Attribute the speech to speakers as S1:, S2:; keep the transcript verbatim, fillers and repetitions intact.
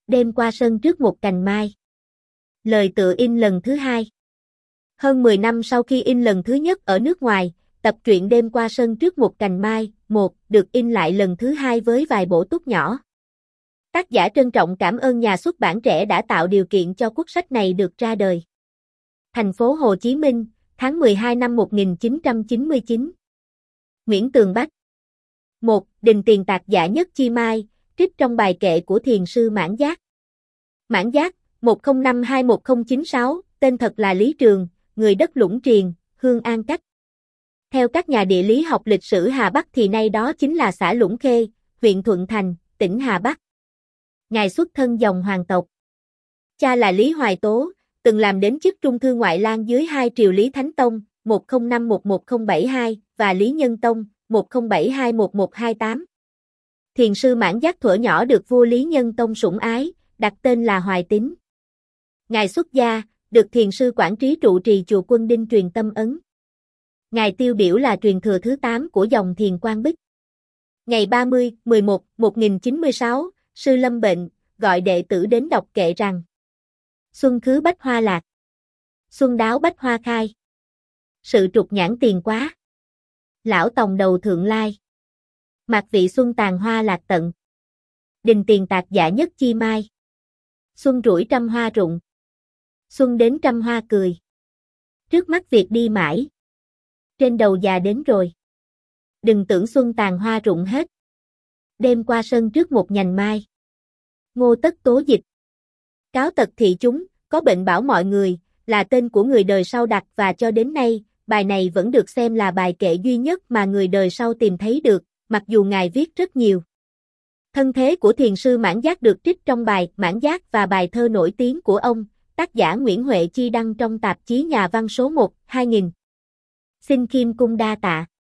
S1: Đêm qua sân trước một cành mai. Lời tựa in lần thứ hai. Hơn mười năm sau khi in lần thứ nhất ở nước ngoài, tập truyện Đêm qua sân trước một cành mai, một, được in lại lần thứ hai với vài bổ túc nhỏ. Tác giả trân trọng cảm ơn nhà xuất bản trẻ đã tạo điều kiện cho cuốn sách này được ra đời. Thành phố Hồ Chí Minh, tháng mười hai năm một nghìn chín trăm chín mươi chín. Nguyễn Tường Bách. một. Đình Tiền Tạc Giả Nhất Chi Mai, trích trong bài kệ của thiền sư Mãn Giác. Mãn Giác, một không năm hai một không chín sáu, tên thật là Lý Trường, người đất Lũng Triền, Hương An Cách. Theo các nhà địa lý học lịch sử Hà Bắc thì nay đó chính là xã Lũng Khê, huyện Thuận Thành, tỉnh Hà Bắc. Ngài xuất thân dòng hoàng tộc. Cha là Lý Hoài Tố, từng làm đến chức trung thư ngoại lang dưới hai triều Lý Thánh Tông, một không năm một một không bảy hai, và Lý Nhân Tông, một không bảy hai một một hai tám. Thiền sư Mãn Giác thuở nhỏ được vua Lý Nhân Tông sủng ái, đặt tên là Hoài Tín. Ngài xuất gia, được thiền sư quản trí trụ trì chùa Quân Đinh truyền tâm ấn. Ngài tiêu biểu là truyền thừa thứ tám của dòng thiền Quang Bích. Ngày ba mươi, mười một, một nghìn chín mươi sáu, sư lâm bệnh, gọi đệ tử đến đọc kệ rằng: Xuân khứ bách hoa lạc, xuân đáo bách hoa khai, sự trục nhãn tiền quá, lão tòng đầu thượng lai, mạc vị xuân tàn hoa lạc tận, đình tiền tạc giả nhất chi mai, xuân rủi trăm hoa rụng, xuân đến trăm hoa cười, trước mắt việc đi mãi, trên đầu già đến rồi, đừng tưởng xuân tàn hoa rụng hết, đêm qua sân trước một nhành mai. Ngô Tất Tố dịch. Cáo tật thị chúng, có bệnh bảo mọi người, là tên của người đời sau đặt và cho đến nay, bài này vẫn được xem là bài kệ duy nhất mà người đời sau tìm thấy được, mặc dù ngài viết rất nhiều. Thân thế của thiền sư Mãn Giác được trích trong bài Mãn Giác và bài thơ nổi tiếng của ông, tác giả Nguyễn Huệ Chi đăng trong tạp chí Nhà văn số một, hai nghìn. Xin khiêm cung đa tạ.